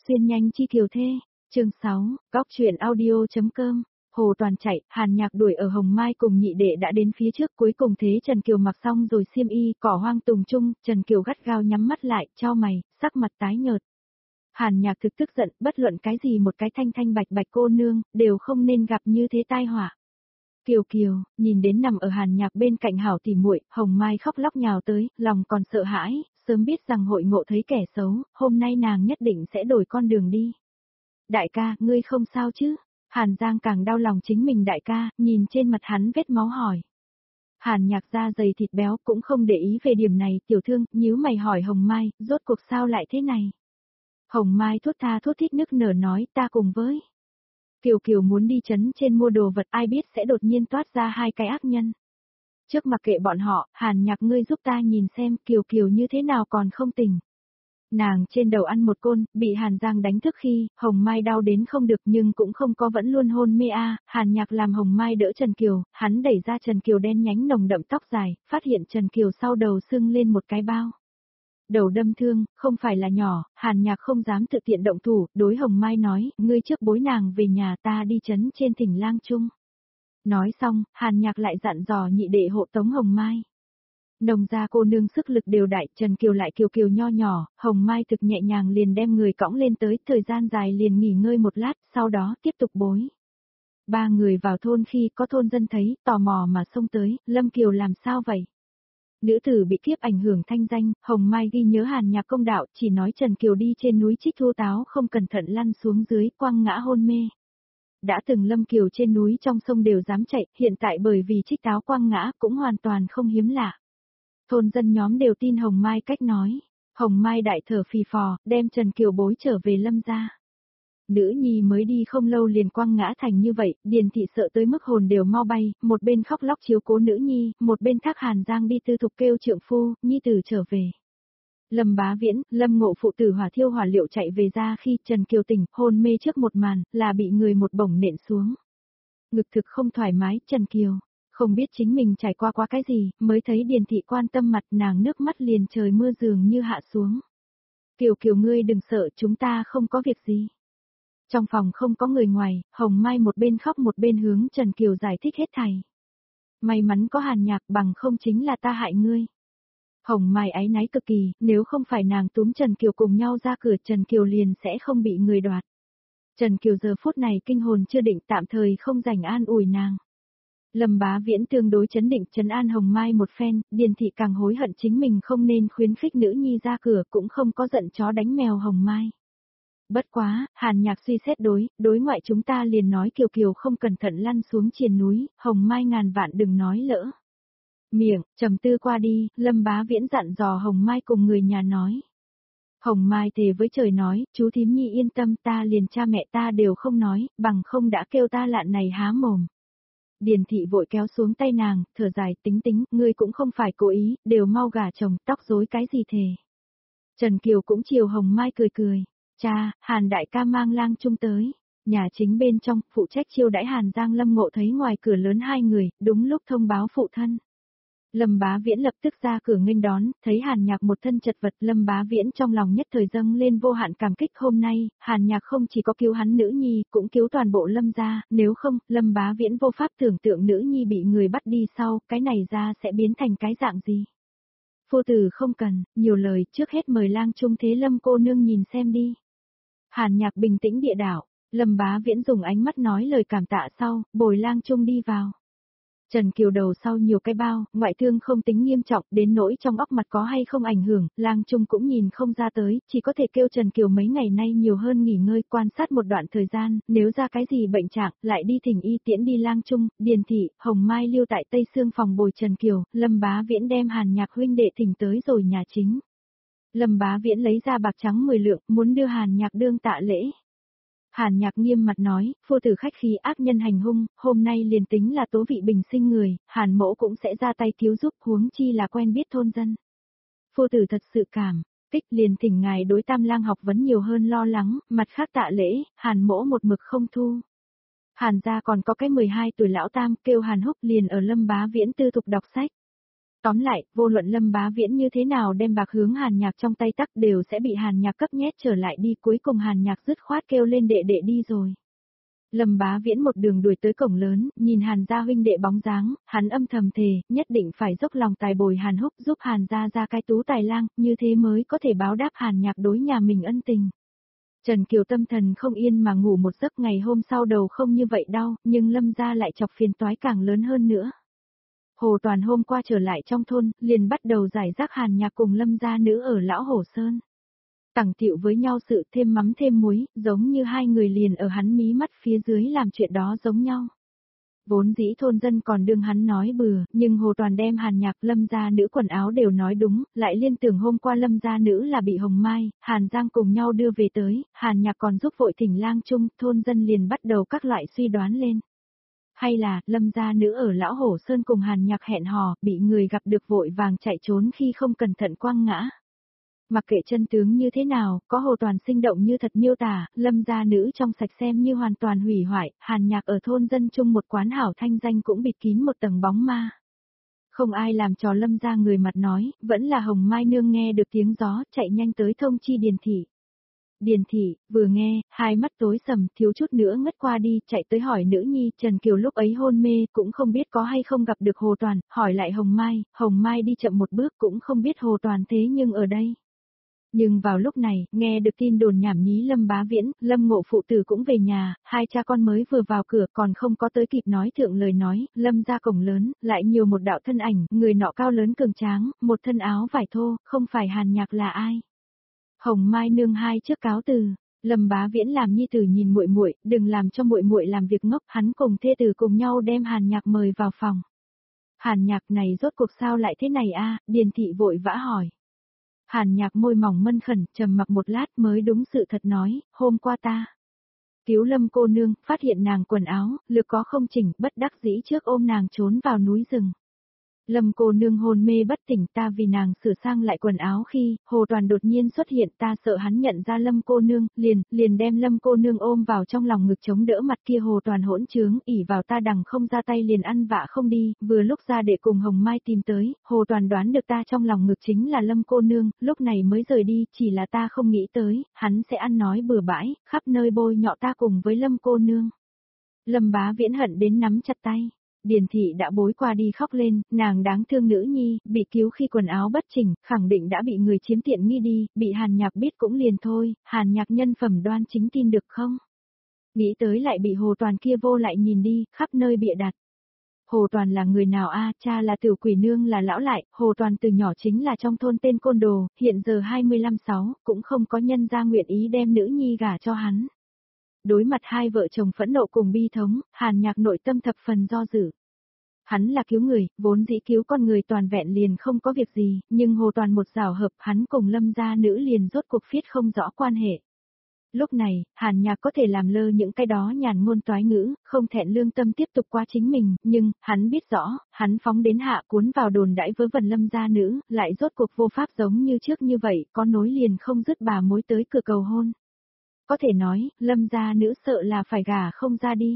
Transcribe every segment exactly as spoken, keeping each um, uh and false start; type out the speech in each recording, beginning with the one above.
Xuyên nhanh chi kiều thê, chương sáu, góc truyện audio.com. Hồ Toàn chạy, Hàn Nhạc đuổi ở Hồng Mai cùng nhị đệ đã đến phía trước, cuối cùng thế Trần Kiều mặc xong rồi xiêm y, cỏ hoang tùng trung, Trần Kiều gắt gao nhắm mắt lại, chau mày, sắc mặt tái nhợt. Hàn Nhạc thực tức giận, bất luận cái gì một cái thanh thanh bạch bạch cô nương, đều không nên gặp như thế tai họa. Kiều Kiều, nhìn đến nằm ở Hàn Nhạc bên cạnh hảo tỉ muội, Hồng Mai khóc lóc nhào tới, lòng còn sợ hãi, sớm biết rằng hội ngộ thấy kẻ xấu, hôm nay nàng nhất định sẽ đổi con đường đi. Đại ca, ngươi không sao chứ? Hàn Giang càng đau lòng chính mình đại ca, nhìn trên mặt hắn vết máu hỏi. Hàn Nhạc da dày thịt béo cũng không để ý về điểm này, tiểu thương, nhíu mày hỏi Hồng Mai, rốt cuộc sao lại thế này? Hồng Mai thốt tha thốt thít nức nở nói, ta cùng với. Kiều Kiều muốn đi trấn trên mua đồ vật, ai biết sẽ đột nhiên toát ra hai cái ác nhân. Trước mặc kệ bọn họ, Hàn Nhạc ngươi giúp ta nhìn xem Kiều Kiều như thế nào còn không tỉnh. Nàng trên đầu ăn một côn, bị Hàn Giang đánh thức khi, Hồng Mai đau đến không được nhưng cũng không có vẫn luôn hôn mê a. Hàn Nhạc làm Hồng Mai đỡ Trần Kiều, hắn đẩy ra Trần Kiều đen nhánh nồng đậm tóc dài, phát hiện Trần Kiều sau đầu sưng lên một cái bao. Đầu đâm thương, không phải là nhỏ, Hàn Nhạc không dám tự tiện động thủ, đối Hồng Mai nói, ngươi trước bối nàng về nhà ta đi trấn trên thỉnh lang trung. Nói xong, Hàn Nhạc lại dặn dò nhị đệ hộ tống Hồng Mai. Nồng ra cô nương sức lực đều đại, Trần Kiều lại kiều kiều nho nhỏ, Hồng Mai thực nhẹ nhàng liền đem người cõng lên tới, thời gian dài liền nghỉ ngơi một lát, sau đó tiếp tục bối. Ba người vào thôn khi có thôn dân thấy, tò mò mà xông tới, Lâm Kiều làm sao vậy? Nữ tử bị kiếp ảnh hưởng thanh danh, Hồng Mai ghi nhớ Hàn Nhạc công đạo, chỉ nói Trần Kiều đi trên núi trích thu táo không cẩn thận lăn xuống dưới, quăng ngã hôn mê. Đã từng Lâm Kiều trên núi trong sông đều dám chạy, hiện tại bởi vì trích táo quăng ngã cũng hoàn toàn không hiếm lạ. Thôn dân nhóm đều tin Hồng Mai cách nói. Hồng Mai đại thở phì phò, đem Trần Kiều bối trở về Lâm gia. Nữ nhi mới đi không lâu liền quăng ngã thành như vậy, Điền thị sợ tới mức hồn đều mau bay, một bên khóc lóc chiếu cố nữ nhi, một bên thác Hàn Giang đi tư thục kêu trượng phu, nhi tử trở về. Lâm Bá Viễn, Lâm Ngộ phụ tử hỏa thiêu hỏa liệu chạy về ra khi Trần Kiều tỉnh, hôn mê trước một màn, là bị người một bổng nện xuống. Ngực thực không thoải mái, Trần Kiều, không biết chính mình trải qua qua cái gì, mới thấy Điền thị quan tâm mặt nàng nước mắt liền trời mưa dường như hạ xuống. Kiều Kiều ngươi đừng sợ, chúng ta không có việc gì. Trong phòng không có người ngoài, Hồng Mai một bên khóc một bên hướng Trần Kiều giải thích hết thảy. May mắn có Hàn Nhạc, bằng không chính là ta hại ngươi. Hồng Mai áy náy cực kỳ, nếu không phải nàng túm Trần Kiều cùng nhau ra cửa, Trần Kiều liền sẽ không bị người đoạt. Trần Kiều giờ phút này kinh hồn chưa định, tạm thời không rảnh an ủi nàng. Lâm Bá Viễn tương đối chấn định trấn an Hồng Mai một phen, Điền thị càng hối hận chính mình không nên khuyến khích nữ nhi ra cửa, cũng không có giận chó đánh mèo Hồng Mai. Bất quá, Hàn Nhạc suy xét đối, đối ngoại chúng ta liền nói Kiều Kiều không cẩn thận lăn xuống triền núi, Hồng Mai ngàn vạn đừng nói lỡ. Miệng, trầm tư qua đi, Lâm Bá Viễn dặn dò Hồng Mai cùng người nhà nói. Hồng Mai thề với trời nói, chú thím nhi yên tâm, ta liền cha mẹ ta đều không nói, bằng không đã kêu ta lạn này há mồm. Điền thị vội kéo xuống tay nàng, thở dài, tính tính, ngươi cũng không phải cố ý, đều mau gả chồng, tóc rối cái gì thề. Trần Kiều cũng chiều Hồng Mai cười cười, cha, Hàn đại ca mang lang chung tới. Nhà chính bên trong, phụ trách chiêu đãi Hàn Giang Lâm Ngộ thấy ngoài cửa lớn hai người, đúng lúc thông báo phụ thân. Lâm Bá Viễn lập tức ra cửa nghênh đón, thấy Hàn Nhạc một thân chật vật, Lâm Bá Viễn trong lòng nhất thời dâng lên vô hạn cảm kích. Hôm nay, Hàn Nhạc không chỉ có cứu hắn nữ nhi, cũng cứu toàn bộ Lâm gia, nếu không, Lâm Bá Viễn vô pháp tưởng tượng nữ nhi bị người bắt đi sau, cái này ra sẽ biến thành cái dạng gì. Phu tử không cần, nhiều lời, trước hết mời lang trung thế Lâm cô nương nhìn xem đi. Hàn Nhạc bình tĩnh địa đảo, Lâm Bá Viễn dùng ánh mắt nói lời cảm tạ sau, bồi lang trung đi vào. Trần Kiều đầu sau nhiều cái bao, ngoại thương không tính nghiêm trọng, đến nỗi trong óc mặt có hay không ảnh hưởng, lang trung cũng nhìn không ra tới, chỉ có thể kêu Trần Kiều mấy ngày nay nhiều hơn nghỉ ngơi quan sát một đoạn thời gian, nếu ra cái gì bệnh trạng, lại đi thỉnh y tiễn đi lang trung. Điền thị, Hồng Mai lưu tại Tây Sương phòng bồi Trần Kiều, Lâm Bá Viễn đem Hàn Nhạc huynh đệ thỉnh tới rồi nhà chính. Lâm Bá Viễn lấy ra bạc trắng mười lượng, muốn đưa Hàn Nhạc đương tạ lễ. Hàn Nhạc nghiêm mặt nói, phu tử khách khí ác nhân hành hung, hôm nay liền tính là tố vị bình sinh người, Hàn mỗ cũng sẽ ra tay cứu giúp, huống chi là quen biết thôn dân. Phu tử thật sự cảm kích, liền thỉnh ngài đối Tam Lang học vấn nhiều hơn lo lắng, mặt khác tạ lễ, Hàn mỗ một mực không thu. Hàn gia còn có cái mười hai tuổi lão tam, kêu Hàn Húc liền ở Lâm Bá Viễn tư thục đọc sách. Tóm lại, vô luận Lâm Bá Viễn như thế nào đem bạc hướng Hàn Nhạc trong tay tắc đều sẽ bị Hàn Nhạc cấp nhét trở lại đi, cuối cùng Hàn Nhạc dứt khoát kêu lên đệ đệ đi rồi. Lâm Bá Viễn một đường đuổi tới cổng lớn, nhìn Hàn gia huynh đệ bóng dáng, hắn âm thầm thề, nhất định phải dốc lòng tài bồi Hàn Húc giúp Hàn gia ra cái tú tài lang, như thế mới có thể báo đáp Hàn Nhạc đối nhà mình ân tình. Trần Kiều tâm thần không yên mà ngủ một giấc, ngày hôm sau đầu không như vậy đau, nhưng Lâm gia lại chọc phiền toái càng lớn hơn nữa. Hồ Toàn hôm qua trở lại trong thôn, liền bắt đầu giải rác Hàn Nhạc cùng Lâm gia nữ ở Lão Hổ Sơn. Tẳng tiệu với nhau sự thêm mắm thêm muối, giống như hai người liền ở hắn mí mắt phía dưới làm chuyện đó giống nhau. Vốn dĩ thôn dân còn đương hắn nói bừa, nhưng Hồ Toàn đem Hàn Nhạc Lâm gia nữ quần áo đều nói đúng, lại liên tưởng hôm qua Lâm gia nữ là bị Hồng Mai, Hàn Giang cùng nhau đưa về tới, Hàn Nhạc còn giúp vội thỉnh lang chung, thôn dân liền bắt đầu các loại suy đoán lên. Hay là, Lâm gia nữ ở Lão Hổ Sơn cùng Hàn Nhạc hẹn hò, bị người gặp được vội vàng chạy trốn khi không cẩn thận quăng ngã. Mặc kệ chân tướng như thế nào, có Hồ Toàn sinh động như thật miêu tả, Lâm gia nữ trong sạch xem như hoàn toàn hủy hoại, Hàn Nhạc ở thôn dân chung một quán hảo thanh danh cũng bịt kín một tầng bóng ma. Không ai làm trò Lâm gia người mặt nói, vẫn là Hồng Mai nương nghe được tiếng gió, chạy nhanh tới thông chi Điền thị. Điền thị, vừa nghe, hai mắt tối sầm, thiếu chút nữa ngất qua đi, chạy tới hỏi nữ nhi, Trần Kiều lúc ấy hôn mê, cũng không biết có hay không gặp được Hồ Toàn, hỏi lại Hồng Mai, Hồng Mai đi chậm một bước cũng không biết Hồ Toàn thế nhưng ở đây. Nhưng vào lúc này, nghe được tin đồn nhảm nhí Lâm Bá Viễn, Lâm Ngộ phụ tử cũng về nhà, hai cha con mới vừa vào cửa còn không có tới kịp nói thượng lời nói, Lâm ra cổng lớn, lại nhiều một đạo thân ảnh, người nọ cao lớn cường tráng, một thân áo vải thô, không phải Hàn Nhạc là ai. Hồng Mai nương hai trước cáo từ, Lâm Bá Viễn làm nhi tử nhìn muội muội, đừng làm cho muội muội làm việc ngốc, hắn cùng thê tử cùng nhau đem Hàn Nhạc mời vào phòng. Hàn Nhạc này rốt cuộc sao lại thế này a? Điền thị vội vã hỏi. Hàn Nhạc môi mỏng mân khẩn, trầm mặc một lát mới đúng sự thật nói, hôm qua ta cứu Lâm cô nương, phát hiện nàng quần áo, lực có không chỉnh, bất đắc dĩ trước ôm nàng trốn vào núi rừng. Lâm cô nương hôn mê bất tỉnh, ta vì nàng sửa sang lại quần áo khi, Hồ Toàn đột nhiên xuất hiện, ta sợ hắn nhận ra Lâm cô nương, liền, liền đem Lâm cô nương ôm vào trong lòng ngực chống đỡ mặt kia Hồ Toàn hỗn trướng, ỉ vào ta đằng không ra tay liền ăn vạ không đi, vừa lúc ra để cùng Hồng Mai tìm tới, Hồ Toàn đoán được ta trong lòng ngực chính là Lâm cô nương, lúc này mới rời đi, chỉ là ta không nghĩ tới, hắn sẽ ăn nói bừa bãi, khắp nơi bôi nhọ ta cùng với Lâm cô nương. Lâm Bá Viễn hận đến nắm chặt tay. Điền thị đã bối qua đi khóc lên, nàng đáng thương nữ nhi, bị cứu khi quần áo bất chỉnh, khẳng định đã bị người chiếm tiện nghi đi, bị Hàn Nhạc biết cũng liền thôi, Hàn Nhạc nhân phẩm đoan chính tin được không? Nghĩ tới lại bị Hồ Toàn kia vô lại nhìn đi, khắp nơi bịa đặt. Hồ Toàn là người nào a? Cha là tiểu quỷ, nương là lão lại, Hồ Toàn từ nhỏ chính là trong thôn tên côn đồ, hiện giờ hai mươi lăm sáu, cũng không có nhân gia nguyện ý đem nữ nhi gả cho hắn. Đối mặt hai vợ chồng phẫn nộ cùng bi thống, Hàn Nhạc nội tâm thập phần do dự. Hắn là cứu người, vốn dĩ cứu con người toàn vẹn liền không có việc gì, nhưng Hồ Toàn một rào hợp hắn cùng Lâm gia nữ liền rốt cuộc phiết không rõ quan hệ. Lúc này, Hàn Nhạc có thể làm lơ những cái đó nhàn ngôn toái ngữ, không thẹn lương tâm tiếp tục qua chính mình, nhưng, hắn biết rõ, hắn phóng đến hạ cuốn vào đồn đãi vớ vẩn Lâm gia nữ, lại rốt cuộc vô pháp giống như trước như vậy, có nối liền không dứt bà mối tới cửa cầu hôn. Có thể nói, Lâm gia nữ sợ là phải gả không ra đi.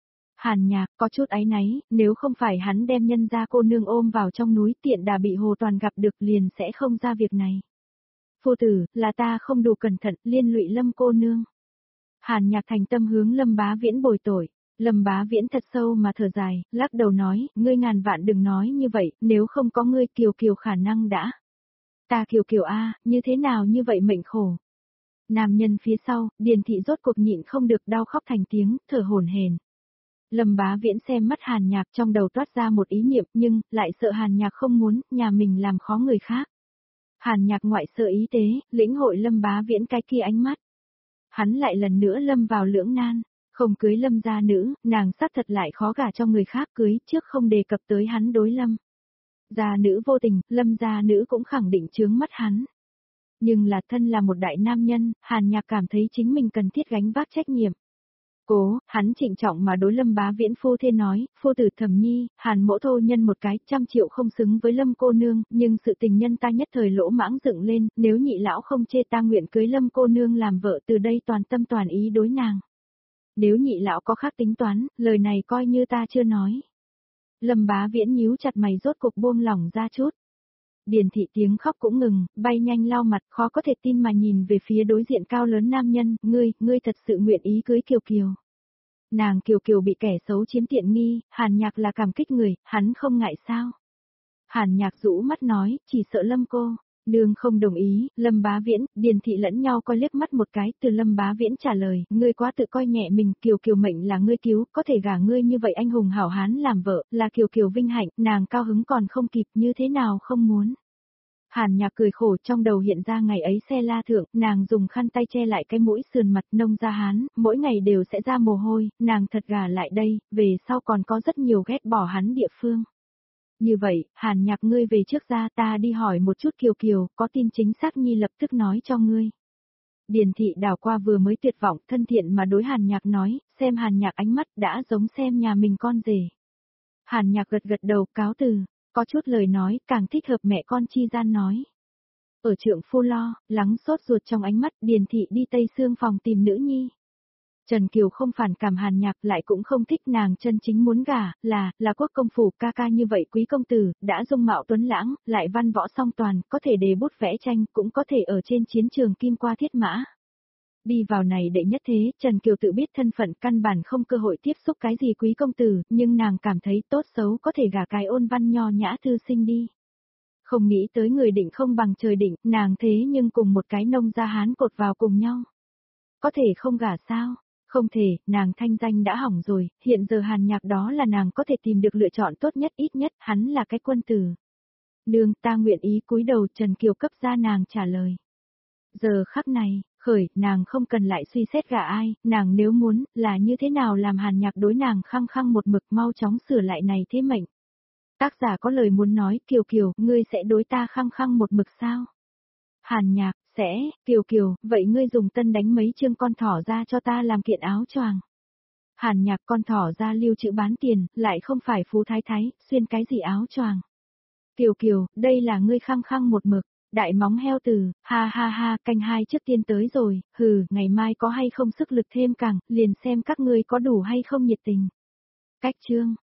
Hàn Nhạc có chút áy náy, nếu không phải hắn đem nhân gia cô nương ôm vào trong núi tiện đà bị Hồ Toàn gặp được liền sẽ không ra việc này. Phu tử, là ta không đủ cẩn thận, liên lụy Lâm cô nương. Hàn Nhạc thành tâm hướng Lâm Bá Viễn bồi tội. Lâm Bá Viễn thật sâu mà thở dài, lắc đầu nói, ngươi ngàn vạn đừng nói như vậy, nếu không có ngươi Kiều Kiều khả năng đã. Ta Kiều Kiều a, như thế nào như vậy mệnh khổ. Nam nhân phía sau, Điền thị rốt cuộc nhịn không được đau khóc thành tiếng, thở hổn hển. Lâm Bá Viễn xem mắt Hàn Nhạc trong đầu toát ra một ý niệm nhưng, lại sợ Hàn Nhạc không muốn, nhà mình làm khó người khác. Hàn Nhạc ngoại sợ ý tế, lĩnh hội Lâm Bá Viễn cái kia ánh mắt. Hắn lại lần nữa lâm vào lưỡng nan, không cưới Lâm gia nữ, nàng xác thật lại khó gả cho người khác cưới, trước không đề cập tới hắn đối Lâm. Gia nữ vô tình, Lâm gia nữ cũng khẳng định chướng mắt hắn. Nhưng là thân là một đại nam nhân, Hàn Nhạc cảm thấy chính mình cần thiết gánh vác trách nhiệm. Cố, hắn trịnh trọng mà đối Lâm Bá Viễn phu thê nói, phu tử Thẩm Nhi, Hàn mỗ thô nhân một cái, trăm triệu không xứng với Lâm cô nương, nhưng sự tình nhân ta nhất thời lỗ mãng dựng lên, nếu nhị lão không chê ta nguyện cưới Lâm cô nương làm vợ từ đây toàn tâm toàn ý đối nàng. Nếu nhị lão có khác tính toán, lời này coi như ta chưa nói. Lâm Bá Viễn nhíu chặt mày rốt cục buông lỏng ra chút. Điền thị tiếng khóc cũng ngừng, bay nhanh lau mặt, khó có thể tin mà nhìn về phía đối diện cao lớn nam nhân, ngươi, ngươi thật sự nguyện ý cưới Kiều Kiều. Nàng Kiều Kiều bị kẻ xấu chiếm tiện nghi, Hàn Nhạc là cảm kích người, hắn không ngại sao. Hàn Nhạc rũ mắt nói, chỉ sợ Lâm cô. Nương không đồng ý, Lâm Bá Viễn, Điền thị lẫn nhau coi liếc mắt một cái, từ Lâm Bá Viễn trả lời, ngươi quá tự coi nhẹ mình, Kiều Kiều mệnh là ngươi cứu, có thể gả ngươi như vậy anh hùng hảo hán làm vợ, là Kiều Kiều vinh hạnh, nàng cao hứng còn không kịp, như thế nào không muốn. Hàn Nhạc cười khổ, trong đầu hiện ra ngày ấy xe la thượng, nàng dùng khăn tay che lại cái mũi sườn mặt nông ra hán, mỗi ngày đều sẽ ra mồ hôi, nàng thật gả lại đây, về sau còn có rất nhiều ghét bỏ hắn địa phương. Như vậy, Hàn Nhạc ngươi về trước ra, ta đi hỏi một chút Kiều Kiều, có tin chính xác nhi lập tức nói cho ngươi. Điền thị đảo qua vừa mới tuyệt vọng, thân thiện mà đối Hàn Nhạc nói, xem Hàn Nhạc ánh mắt đã giống xem nhà mình con rể. Hàn Nhạc gật gật đầu, cáo từ, có chút lời nói, càng thích hợp mẹ con chi gian nói. Ở trượng phu lo, lắng sốt ruột trong ánh mắt, Điền thị đi Tây Sương phòng tìm nữ nhi. Trần Kiều không phản cảm Hàn Nhạc, lại cũng không thích nàng chân chính muốn gả, là, là quốc công phủ ca ca như vậy quý công tử, đã dung mạo tuấn lãng, lại văn võ song toàn, có thể đề bút vẽ tranh, cũng có thể ở trên chiến trường kim qua thiết mã. Đi vào này đệ nhất thế, Trần Kiều tự biết thân phận căn bản không cơ hội tiếp xúc cái gì quý công tử, nhưng nàng cảm thấy tốt xấu có thể gả cái ôn văn nho nhã thư sinh đi. Không nghĩ tới người định không bằng trời định, nàng thế nhưng cùng một cái nông gia hán cột vào cùng nhau. Có thể không gả sao? Không thể, nàng thanh danh đã hỏng rồi, hiện giờ Hàn Nhạc đó là nàng có thể tìm được lựa chọn tốt nhất, ít nhất, hắn là cái quân tử. Nương, ta nguyện ý cúi đầu, Trần Kiều cấp ra nàng trả lời. Giờ khắc này, khởi, nàng không cần lại suy xét gả ai, nàng nếu muốn, là như thế nào làm Hàn Nhạc đối nàng khăng khăng một mực, mau chóng sửa lại này thế mệnh. Tác giả có lời muốn nói, Kiều Kiều, ngươi sẽ đối ta khăng khăng một mực sao? Hàn Nhạc, sẽ, Kiều Kiều, vậy ngươi dùng tân đánh mấy chương con thỏ ra cho ta làm kiện áo choàng. Hàn Nhạc, con thỏ ra lưu trữ bán tiền, lại không phải phú thái thái, xuyên cái gì áo choàng. Kiều Kiều, đây là ngươi khăng khăng một mực, đại móng heo từ, ha ha ha, canh hai trước tiên tới rồi, hừ, ngày mai có hay không sức lực thêm càng, liền xem các ngươi có đủ hay không nhiệt tình. Cách chương.